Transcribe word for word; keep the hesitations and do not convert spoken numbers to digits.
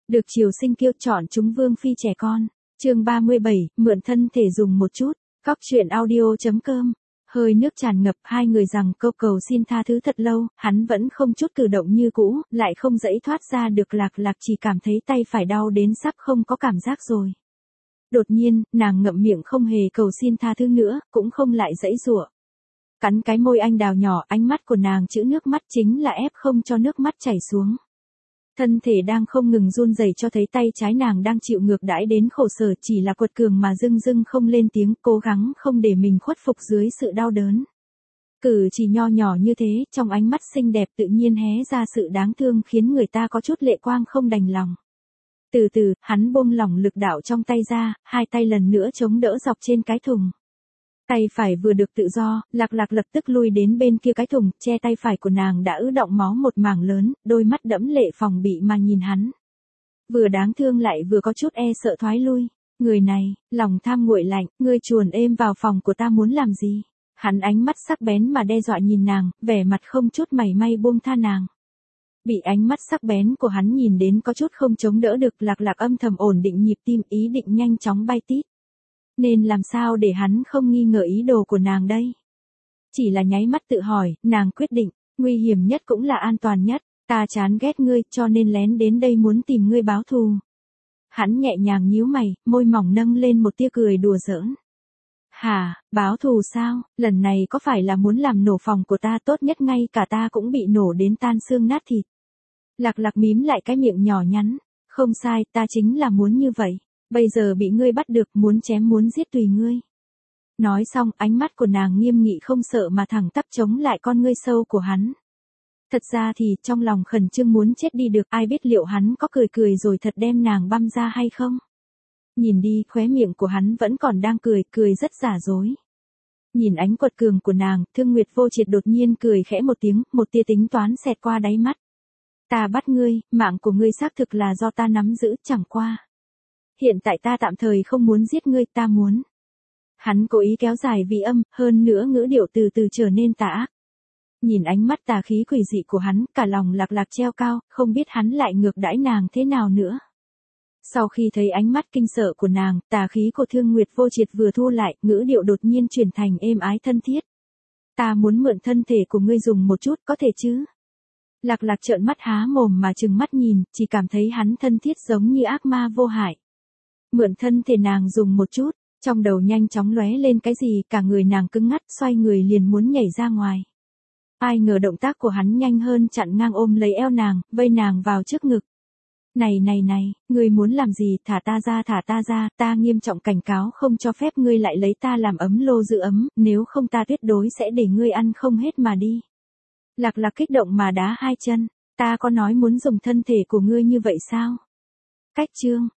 Được triều sinh kiêu chọn chúng vương phi trẻ con. Chương ba mươi bảy, mượn thân thể dùng một chút. Cóc truyện audio chấm com. Hơi nước tràn ngập, hai người rằng câu cầu xin tha thứ thật lâu, hắn vẫn không chút cử động như cũ, lại không dãy thoát ra được. Lạc Lạc chỉ cảm thấy tay phải đau đến sắp không có cảm giác rồi. Đột nhiên, nàng ngậm miệng không hề cầu xin tha thứ nữa, cũng không lại dãy giụa. Cắn cái môi anh đào nhỏ, ánh mắt của nàng chữ nước mắt chính là ép không cho nước mắt chảy xuống. Thân thể đang không ngừng run rẩy cho thấy tay trái nàng đang chịu ngược đãi đến khổ sở, chỉ là quật cường mà dưng dưng không lên tiếng, cố gắng không để mình khuất phục dưới sự đau đớn. Cử chỉ nho nhỏ như thế, trong ánh mắt xinh đẹp tự nhiên hé ra sự đáng thương khiến người ta có chút lệ quang không đành lòng. Từ từ, hắn buông lỏng lực đạo trong tay ra, hai tay lần nữa chống đỡ dọc trên cái thùng. Tay phải vừa được tự do, Lạc Lạc lập tức lui đến bên kia cái thùng, che tay phải của nàng đã ứ đọng máu một mảng lớn, đôi mắt đẫm lệ phòng bị mà nhìn hắn. Vừa đáng thương lại vừa có chút e sợ thoái lui. Người này, lòng tham nguội lạnh, ngươi chuồn êm vào phòng của ta muốn làm gì? Hắn ánh mắt sắc bén mà đe dọa nhìn nàng, vẻ mặt không chút mảy may buông tha nàng. Bị ánh mắt sắc bén của hắn nhìn đến có chút không chống đỡ được, Lạc Lạc âm thầm ổn định nhịp tim, ý định nhanh chóng bay tít. Nên làm sao để hắn không nghi ngờ ý đồ của nàng đây? Chỉ là nháy mắt tự hỏi, nàng quyết định, nguy hiểm nhất cũng là an toàn nhất, ta chán ghét ngươi cho nên lén đến đây muốn tìm ngươi báo thù. Hắn nhẹ nhàng nhíu mày, môi mỏng nâng lên một tia cười đùa giỡn. Hả, báo thù sao, lần này có phải là muốn làm nổ phòng của ta? Tốt nhất ngay cả ta cũng bị nổ đến tan xương nát thịt. Lạc Lạc mím lại cái miệng nhỏ nhắn, không sai, ta chính là muốn như vậy. Bây giờ bị ngươi bắt được, muốn chém muốn giết tùy ngươi. Nói xong, ánh mắt của nàng nghiêm nghị không sợ mà thẳng tắp chống lại con ngươi sâu của hắn. Thật ra thì, trong lòng khẩn trương muốn chết đi được, ai biết liệu hắn có cười cười rồi thật đem nàng băm ra hay không? Nhìn đi, khóe miệng của hắn vẫn còn đang cười, cười rất giả dối. Nhìn ánh quật cường của nàng, Thương Nguyệt Vô Triệt đột nhiên cười khẽ một tiếng, một tia tính toán xẹt qua đáy mắt. Ta bắt ngươi, mạng của ngươi xác thực là do ta nắm giữ, chẳng qua. Hiện tại ta tạm thời không muốn giết ngươi, ta muốn. Hắn cố ý kéo dài vị âm, hơn nữa ngữ điệu từ từ trở nên tà ác. Nhìn ánh mắt tà khí quỷ dị của hắn, cả lòng Lạc Lạc treo cao, không biết hắn lại ngược đãi nàng thế nào nữa. Sau khi thấy ánh mắt kinh sợ của nàng, tà khí của Thương Nguyệt Vô Triệt vừa thu lại, ngữ điệu đột nhiên chuyển thành êm ái thân thiết. Ta muốn mượn thân thể của ngươi dùng một chút, có thể chứ? Lạc Lạc trợn mắt há mồm mà trừng mắt nhìn, chỉ cảm thấy hắn thân thiết giống như ác ma vô hại. Mượn thân thể nàng dùng một chút, trong đầu nhanh chóng lóe lên cái gì, cả người nàng cứng ngắt, xoay người liền muốn nhảy ra ngoài. Ai ngờ động tác của hắn nhanh hơn, chặn ngang ôm lấy eo nàng, vây nàng vào trước ngực. Này này này, ngươi muốn làm gì? Thả ta ra, thả ta ra, ta nghiêm trọng cảnh cáo không cho phép ngươi lại lấy ta làm ấm lô giữ ấm, nếu không ta tuyệt đối sẽ để ngươi ăn không hết mà đi. Lạc Lạc kích động mà đá hai chân, ta có nói muốn dùng thân thể của ngươi như vậy sao? Cách chương.